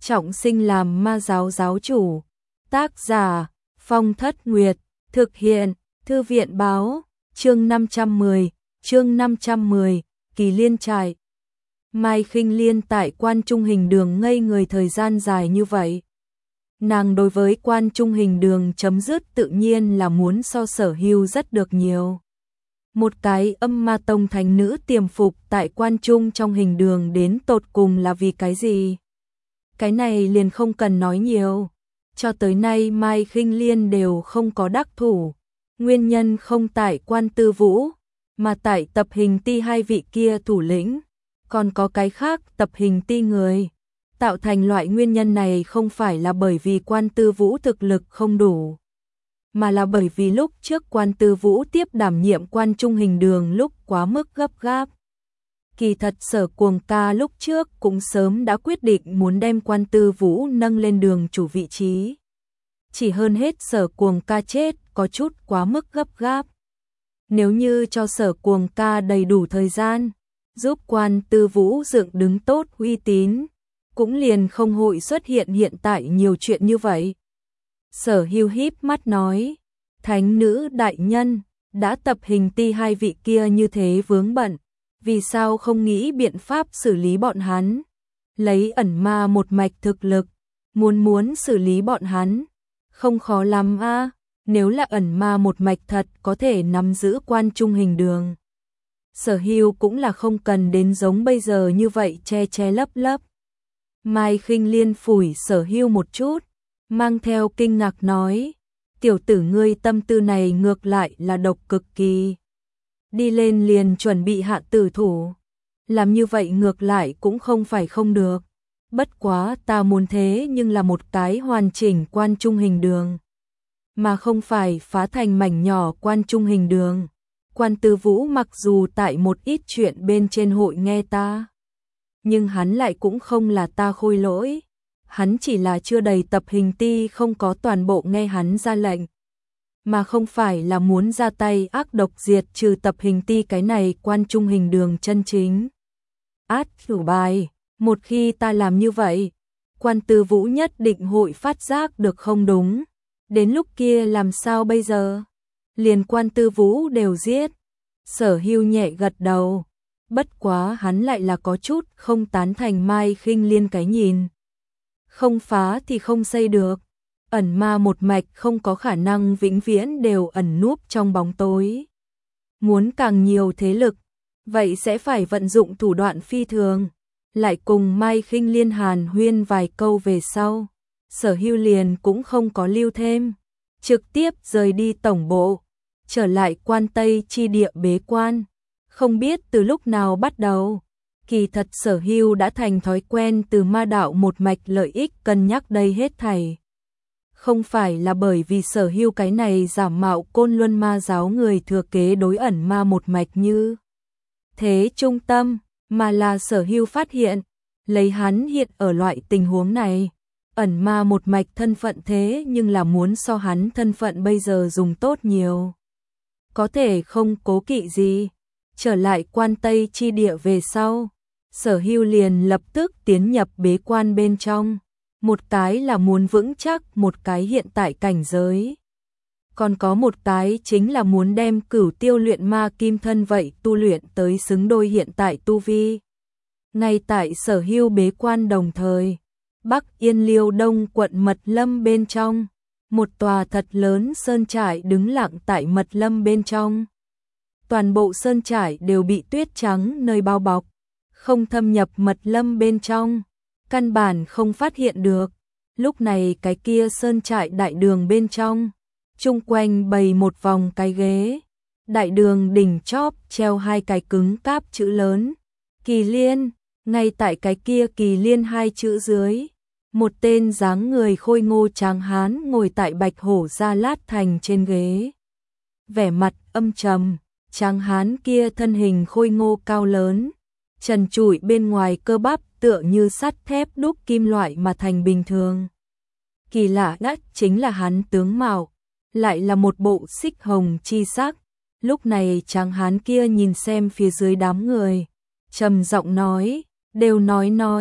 trọng sinh làm ma giáo giáo chủ. Tác giả Phong Thất Nguyệt. Thực hiện Thư viện báo. Chương 510, Kỳ Liên trại. Mai Khinh Liên tại Quan Trung Hình Đường ngây người thời gian dài như vậy. Nàng đối với Quan Trung Hình Đường chấm dứt tự nhiên là muốn so Sở Hưu rất được nhiều. Một cái âm ma tông thánh nữ tiềm phục tại Quan Trung trong Hình Đường đến tột cùng là vì cái gì? Cái này liền không cần nói nhiều. Cho tới nay Mai Khinh Liên đều không có đắc thủ. Nguyên nhân không tại Quan Tư Vũ, mà tại Tập Hình Ti hai vị kia thủ lĩnh. Còn có cái khác Tập Hình Ti người. Tạo thành loại nguyên nhân này không phải là bởi vì Quan Tư Vũ thực lực không đủ, mà là bởi vì lúc trước Quan Tư Vũ tiếp đảm nhiệm Quan Trung Hình Đường lúc quá mức gấp gáp. Kỳ thật Sở Cuồng Ca lúc trước cũng sớm đã quyết định muốn đem Quan Tư Vũ nâng lên đường chủ vị trí. Chỉ hơn hết Sở Cuồng Ca chết có chút quá mức gấp gáp. Nếu như cho Sở Cuồng Ca đầy đủ thời gian, giúp Quan Tư Vũ dựng đứng tốt uy tín, cũng liền không hội xuất hiện tại nhiều chuyện như vậy. Sở Hưu híp mắt nói, Thánh nữ đại nhân, đã Tập Hình Ti hai vị kia như thế vướng bận, vì sao không nghĩ biện pháp xử lý bọn hắn? Lấy ẩn ma một mạch thực lực, muốn xử lý bọn hắn, không khó lắm a. Nếu là ẩn ma một mạch thật có thể nắm giữ Quan Trung Hình Đường, Sở Hưu cũng là không cần đến giống bây giờ như vậy che lấp lấp. Mai Khinh Liên phủi Sở Hưu một chút, mang theo kinh ngạc nói, tiểu tử ngươi tâm tư này ngược lại là độc cực kỳ. Đi lên liền chuẩn bị hạ tử thủ, làm như vậy ngược lại cũng không phải không được. Bất quá ta muốn thế nhưng là một cái hoàn chỉnh Quan Trung Hình Đường, mà không phải phá thành mảnh nhỏ Quan Trung Hình Đường. Quan Tư Vũ mặc dù tại một ít chuyện bên trên hội nghe ta, nhưng hắn lại cũng không là ta khôi lỗi. Hắn chỉ là chưa đầy Tập Hình Ti không có toàn bộ nghe hắn ra lệnh, mà không phải là muốn ra tay ác độc diệt trừ Tập Hình Ti cái này Quan Trung Hình Đường chân chính. Át chủ bài, một khi ta làm như vậy, Quan Tư Vũ nhất định hội phát giác được không đúng. Đến lúc kia làm sao bây giờ? Liền Quan Tư Vũ đều giết. Sở Hưu nhẹ gật đầu. Bất quá hắn lại là có chút không tán thành Mai Khinh Liên cái nhìn. Không phá thì không xây được. Ẩn ma một mạch không có khả năng vĩnh viễn đều ẩn núp trong bóng tối. Muốn càng nhiều thế lực, vậy sẽ phải vận dụng thủ đoạn phi thường. Lại cùng Mai Khinh Liên hàn huyên vài câu về sau, Sở Hưu liền cũng không có lưu thêm, trực tiếp rời đi tổng bộ, trở lại Quan Tây chi địa bế quan. Không biết từ lúc nào bắt đầu, kỳ thật Sở Hưu đã thành thói quen từ ma đạo một mạch lợi ích cân nhắc đây hết thảy. Không phải là bởi vì Sở Hưu cái này giả mạo Côn Luân ma giáo người thừa kế đối ẩn ma một mạch như thế trung tâm, mà là Sở Hưu phát hiện, lấy hắn hiện ở loại tình huống này, ẩn ma một mạch thân phận thế nhưng là muốn so hắn thân phận bây giờ dùng tốt nhiều. Có thể không cố kỵ gì. Trở lại Quan Tây chi địa về sau, Sở Hưu liền lập tức tiến nhập bế quan bên trong. Một cái là muốn vững chắc một cái hiện tại cảnh giới, còn có một cái chính là muốn đem Cửu Tiêu luyện ma kim thân vậy tu luyện tới xứng đôi hiện tại tu vi. Ngay tại Sở Hưu bế quan đồng thời, Bắc Yên Liêu Đông quận Mật Lâm bên trong, một tòa thật lớn sơn trại đứng lặng tại Mật Lâm bên trong. Toàn bộ sơn trại đều bị tuyết trắng nơi bao bọc, không thâm nhập Mật Lâm bên trong, căn bản không phát hiện được. Lúc này cái kia sơn trại đại đường bên trong, chung quanh bày một vòng cái ghế, đại đường đỉnh chóp treo hai cái cứng cáp chữ lớn, Kỳ Liên. Ngay tại cái kia Kỳ Liên hai chữ dưới, một tên dáng người khôi ngô tráng hán ngồi tại bạch hổ gia lát thành trên ghế. Vẻ mặt âm trầm, tráng hán kia thân hình khôi ngô cao lớn, trần trụi bên ngoài cơ bắp tựa như sắt thép đúc kim loại mà thành bình thường. Kỳ lạ nhất chính là hắn tướng mạo, lại là một bộ xích hồng chi sắc. Lúc này tráng hán kia nhìn xem phía dưới đám người, trầm giọng nói, đều nói,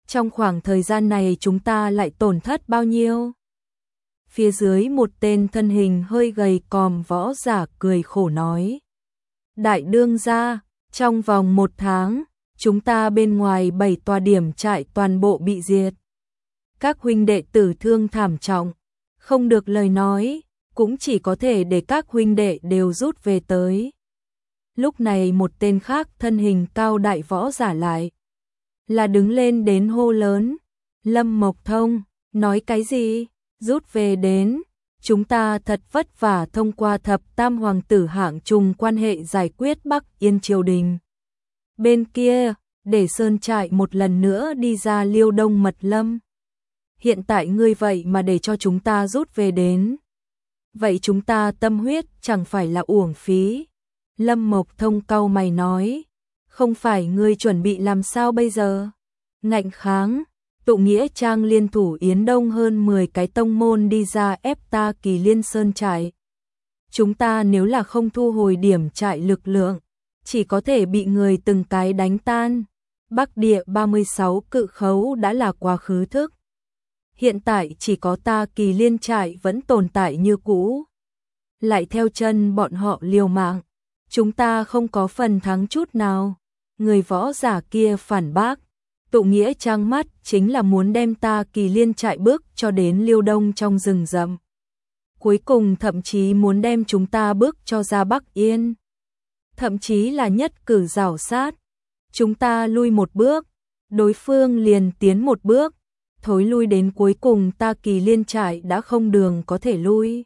trong khoảng thời gian này chúng ta lại tổn thất bao nhiêu? Phía dưới một tên thân hình hơi gầy còm võ giả cười khổ nói. Đại đương gia, trong vòng 1 tháng, chúng ta bên ngoài 7 tòa điểm trại toàn bộ bị diệt. Các huynh đệ tử thương thảm trọng, không được lời nói, cũng chỉ có thể để các huynh đệ đều rút về tới. Lúc này một tên khác thân hình cao đại võ giả lại là đứng lên đến hô lớn. Lâm Mộc Thông, nói cái gì? Rút về đến, chúng ta thật vất vả thông qua thập tam hoàng tử hạng trùng quan hệ giải quyết Bắc Yên triều đình. Bên kia, để sơn trại một lần nữa đi ra Liêu Đông Mật Lâm. Hiện tại ngươi vậy mà để cho chúng ta rút về đến. Vậy chúng ta tâm huyết chẳng phải là uổng phí. Lâm Mộc Thông cau mày nói, không phải ngươi chuẩn bị làm sao bây giờ? Ngạnh kháng, Tụ Nghĩa Trang liên thủ Yến Đông hơn 10 cái tông môn đi ra ép ta Kỳ Liên Sơn trại. Chúng ta nếu là không thu hồi điểm trại lực lượng, chỉ có thể bị người từng cái đánh tan. Bắc địa 36 cự khấu đã là quá khứ thức. Hiện tại chỉ có ta Kỳ Liên trại vẫn tồn tại như cũ. Lại theo chân bọn họ liều mạng, chúng ta không có phần thắng chút nào. Người võ giả kia phản bác, Tụ Nghĩa Trang mắt chính là muốn đem ta Kỳ Liên trại bước cho đến Liêu Đông trong rừng rậm. Cuối cùng thậm chí muốn đem chúng ta bước cho ra Bắc Yên. Thậm chí là nhất cử rảo sát. Chúng ta lui một bước, đối phương liền tiến một bước, thối lui đến cuối cùng ta Kỳ Liên trại đã không đường có thể lui.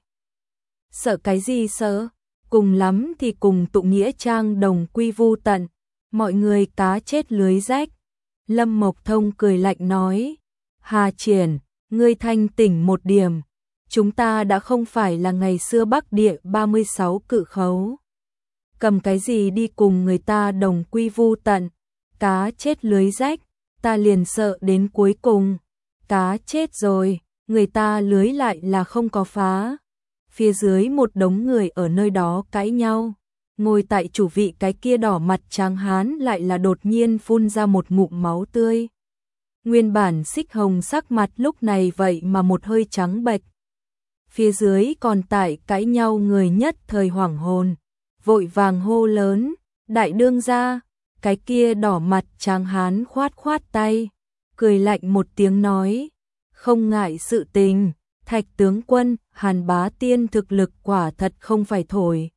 Sợ cái gì sợ? Cùng lắm thì cùng Tụ Nghĩa Trang đồng quy vu tận, mọi người cá chết lưới rách. Lâm Mộc Thông cười lạnh nói, Hà Triển, ngươi thanh tỉnh một điểm, chúng ta đã không phải là ngày xưa Bắc địa 36 cự khấu. Cầm cái gì đi cùng người ta đồng quy vu tận, cá chết lưới rách, ta liền sợ đến cuối cùng, cá chết rồi, người ta lưới lại là không có phá. Phía dưới một đống người ở nơi đó cãi nhau, ngồi tại chủ vị cái kia đỏ mặt tráng hán lại là đột nhiên phun ra một ngụm máu tươi. Nguyên bản xích hồng sắc mặt lúc này vậy mà một hơi trắng bệch. Phía dưới còn tại cãi nhau người nhất thời hoảng hồn, vội vàng hô lớn, đại đương gia. Cái kia đỏ mặt tráng hán khoát khoát tay, cười lạnh một tiếng nói, không ngại sự tình, Thạch tướng quân, Hàn Bá Tiên thực lực quả thật không phải thổi.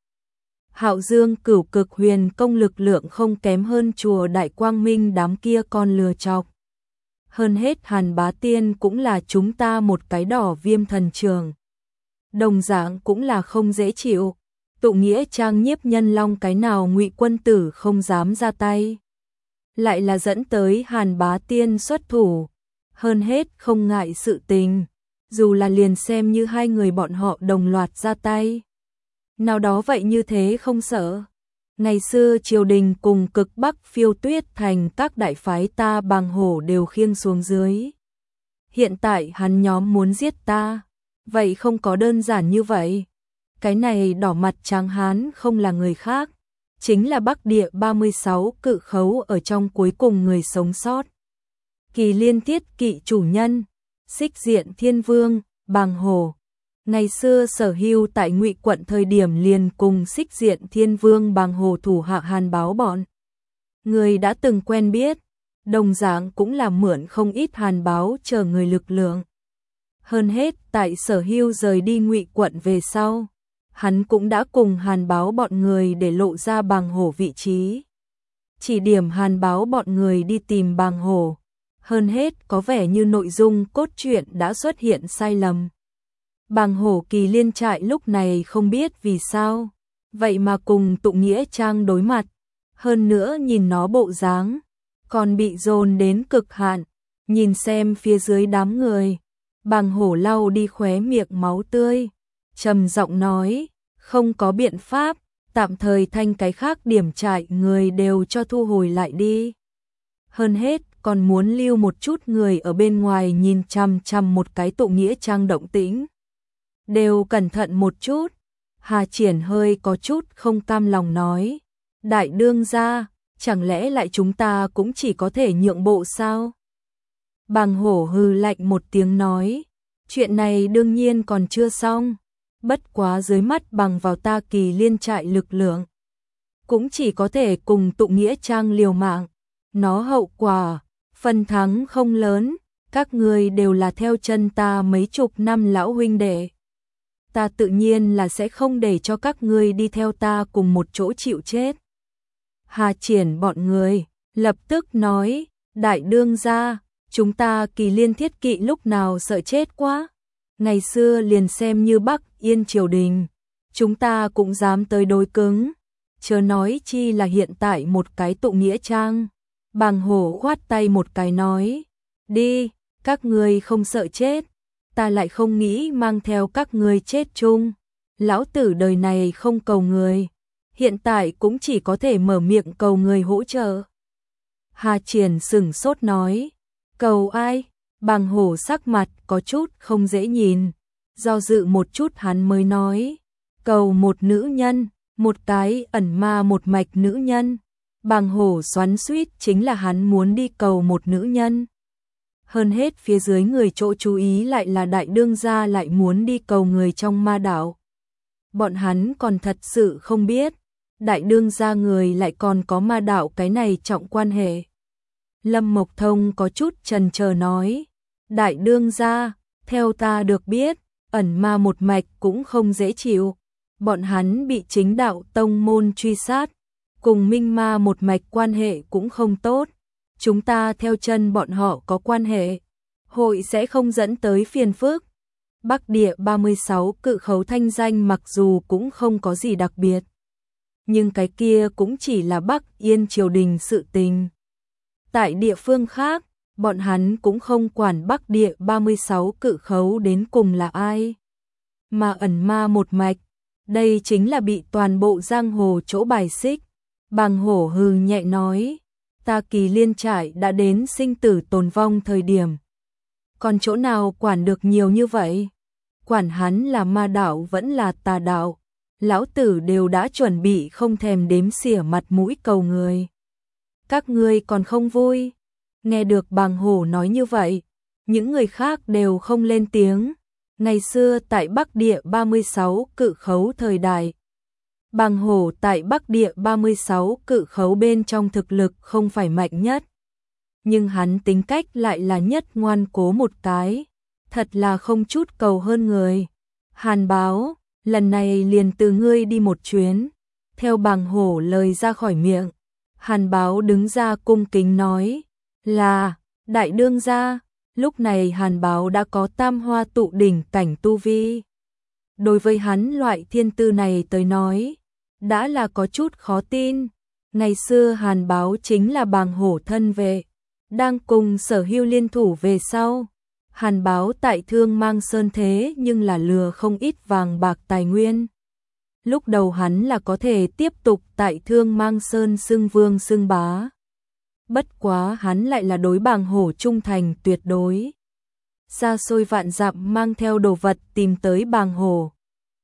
Hạo Dương Cửu Cực Huyền công lực lượng không kém hơn chùa Đại Quang Minh đám kia con lừa chọc. Hơn hết Hàn Bá Tiên cũng là chúng ta một cái đỏ viêm thần trường. Đồng dạng cũng là không dễ chịu. Tụ Nghĩa Trang Nhiếp Nhân Long cái nào Ngụy quân tử không dám ra tay. Lại là dẫn tới Hàn Bá Tiên xuất thủ. Hơn hết không ngại sự tình. Dù là liền xem như hai người bọn họ đồng loạt ra tay. Nào đó vậy như thế không sợ. Ngày xưa triều đình cùng cực Bắc Phiêu Tuyết thành các đại phái ta Bàng Hổ đều khiêng xuống dưới. Hiện tại hắn nhóm muốn giết ta. Vậy không có đơn giản như vậy. Cái này đỏ mặt tráng hán không là người khác. Chính là Bắc địa 36 cự khấu ở trong cuối cùng người sống sót. Kỳ Liên Thiết Kỵ chủ nhân, Xích Diện Thiên Vương, Bàng Hổ. Ngày xưa Sở Hưu tại Ngụy quận thời điểm liền cùng Xích Diện Thiên Vương Bàng Hổ thủ hạ Hàn Báo bọn. Người đã từng quen biết, đồng dạng cũng là mượn không ít Hàn Báo chờ người lực lượng. Hơn hết tại Sở Hưu rời đi Ngụy quận về sau, hắn cũng đã cùng Hàn Báo bọn người để lộ ra Bàng Hổ vị trí. Chỉ điểm Hàn Báo bọn người đi tìm Bàng Hổ. Hơn hết có vẻ như nội dung cốt truyện đã xuất hiện sai lầm. Bàng Hổ Kỳ Liên trại lúc này không biết vì sao, vậy mà cùng Tụ Nghĩa Trang đối mặt. Hơn nữa nhìn nó bộ dáng, còn bị dồn đến cực hạn. Nhìn xem phía dưới đám người, Bàng Hổ lau đi khóe miệng máu tươi, trầm giọng nói, không có biện pháp, tạm thời thanh cái khác điểm trại người đều cho thu hồi lại đi. Hơn hết còn muốn lưu một chút người ở bên ngoài nhìn chằm chằm một cái Tụ Nghĩa Trang động tĩnh. Đều cẩn thận một chút. Hà Triển hơi có chút không cam lòng nói, đại đương gia, chẳng lẽ lại chúng ta cũng chỉ có thể nhượng bộ sao? Bàng Hổ hừ lạnh một tiếng nói, chuyện này đương nhiên còn chưa xong, bất quá dưới mắt bằng vào ta Kỳ Liên trại lực lượng, cũng chỉ có thể cùng Tụng Nghĩa Trang liều mạng, nó hậu quả, phần thắng không lớn, các ngươi đều là theo chân ta mấy chục năm lão huynh đệ. Ta tự nhiên là sẽ không để cho các ngươi đi theo ta cùng một chỗ chịu chết. Hà Triển bọn người lập tức nói, đại đương gia, chúng ta Kỳ Liên thiết kỵ lúc nào sợ chết quá. Ngày xưa liền xem như Bắc Yên triều đình, chúng ta cũng dám tới đối cứng, chớ nói chi là hiện tại một cái Tụng Nghĩa Trang. Bàng Hổ khoát tay một cái nói, đi, các ngươi không sợ chết, ta lại không nghĩ mang theo các ngươi chết chung. Lão tử đời này không cầu người, hiện tại cũng chỉ có thể mở miệng cầu người hỗ trợ. Hà Triển sững sốt nói, cầu ai? Bàng Hổ sắc mặt có chút không dễ nhìn, do dự một chút hắn mới nói, cầu một nữ nhân, một cái ẩn ma một mạch nữ nhân. Bàng Hổ xoắn xuýt chính là hắn muốn đi cầu một nữ nhân. Hơn hết phía dưới người chỗ chú ý lại là đại đương gia lại muốn đi cầu người trong ma đạo. Bọn hắn còn thật sự không biết, đại đương gia người lại còn có ma đạo cái này trọng quan hệ. Lâm Mộc Thông có chút chần chờ nói, đại đương gia, theo ta được biết, ẩn ma một mạch cũng không dễ chịu. Bọn hắn bị chính đạo tông môn truy sát, cùng minh ma một mạch quan hệ cũng không tốt. Chúng ta theo chân bọn họ có quan hệ, hội sẽ không dẫn tới phiền phức. Bắc Địa 36 cự khấu thanh danh mặc dù cũng không có gì đặc biệt, nhưng cái kia cũng chỉ là Bắc Yên triều đình sự tình. Tại địa phương khác, bọn hắn cũng không quản Bắc Địa 36 cự khấu đến cùng là ai. Mà ẩn ma một mạch, đây chính là bị toàn bộ giang hồ chỗ bài xích. Bàng Hổ hừ nhẹ nói, ta Kỳ Liên trại đã đến sinh tử tồn vong thời điểm. Còn chỗ nào quản được nhiều như vậy? Quản hắn là ma đạo vẫn là tà đạo, lão tử đều đã chuẩn bị không thèm đếm xỉa mặt mũi cầu người. Các ngươi còn không vui? Nghe được Bàng Hổ nói như vậy, những người khác đều không lên tiếng. Ngày xưa tại Bắc Địa 36 cự khấu thời đại, Bàng Hổ tại Bắc Địa 36 cự khấu bên trong thực lực không phải mạnh nhất, nhưng hắn tính cách lại là nhất ngoan cố một cái, thật là không chút cầu hơn người. Hàn Báo, lần này liền từ ngươi đi một chuyến. Theo Bàng Hổ lời ra khỏi miệng, Hàn Báo đứng ra cung kính nói, là, đại đương gia. Lúc này Hàn Báo đã có tam hoa tụ đỉnh cảnh tu vi. Đối với hắn loại thiên tư này tới nói, đã là có chút khó tin. Ngày xưa Hàn Báo chính là Bàng Hổ thân vệ, đang cùng Sở Hưu liên thủ về sau. Hàn Báo tại Thương Mang Sơn thế nhưng là lừa không ít vàng bạc tài nguyên. Lúc đầu hắn là có thể tiếp tục tại Thương Mang Sơn xưng vương xưng bá. Bất quá hắn lại là đối Bàng Hổ trung thành tuyệt đối. Xa xôi vạn dặm mang theo đồ vật tìm tới Bàng Hổ.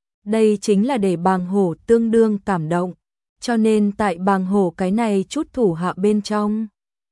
Đây chính là để Bàng Hổ tương đương cảm động, cho nên tại Bàng Hổ cái này chút thủ hạ bên trong.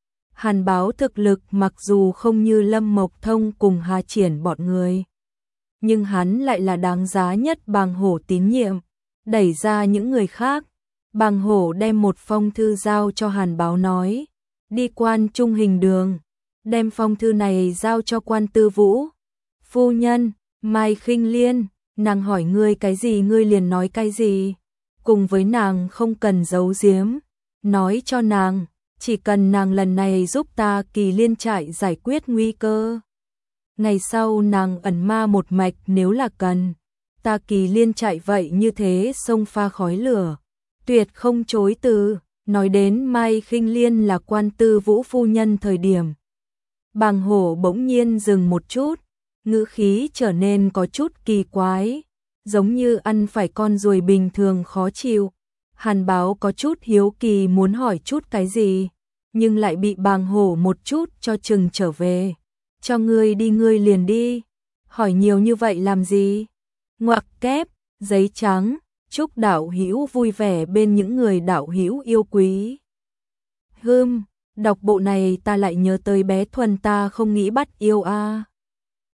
Hàn Báo thực lực mặc dù không như Lâm Mộc Thông cùng Hà Triển bọn người, nhưng hắn lại là đáng giá nhất Bàng Hổ tín nhiệm. Đẩy ra những người khác, Bàng Hổ đem một phong thư giao cho Hàn Báo nói, đi Quan Trung Hình Đường, đem phong thư này giao cho Quan Tư Vũ. Phu nhân, Mai Khinh Liên, nàng hỏi ngươi cái gì ngươi liền nói cái gì, cùng với nàng không cần giấu giếm, nói cho nàng, chỉ cần nàng lần này giúp ta Kỳ Liên trại giải quyết nguy cơ. Ngày sau nàng ẩn ma một mạch nếu là cần, ta Kỳ Liên trại vậy như thế sông pha khói lửa, tuyệt không chối từ. Nói đến Mai Khinh Liên là Quan Tư Vũ phu nhân thời điểm, Bàng Hổ bỗng nhiên dừng một chút, ngữ khí trở nên có chút kỳ quái, giống như ăn phải con ruồi bình thường khó chịu. Hàn Báo có chút hiếu kỳ muốn hỏi chút cái gì, nhưng lại bị Bàng Hổ một chút cho chừng trở về. Cho ngươi đi ngươi liền đi, hỏi nhiều như vậy làm gì? Ngoặc kép, giấy trắng, chúc đạo hữu vui vẻ bên những người đạo hữu yêu quý. Đọc bộ này ta lại nhớ tới bé Thuần, ta không nghĩ bắt yêu a.